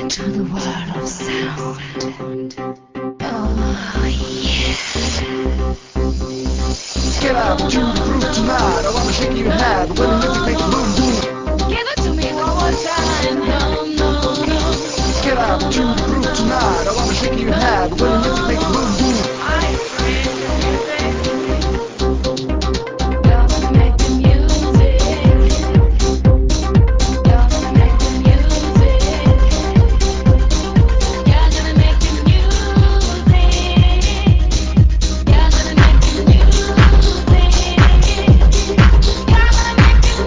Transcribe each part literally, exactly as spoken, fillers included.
to the world of sound. Oh, yeah. Get up to the groove tonight. I wanna shake your head when the music makes boom boom. Give it to me one more time. No, no, no. Get up to the groove tonight. I wanna shake your head when the music makes boom boom. I create the music. You're gonna make the music. You're gonna make the music. You're gonna make the music. You're gonna make the music. You're gonna make the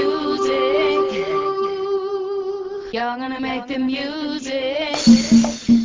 You're gonna make the music.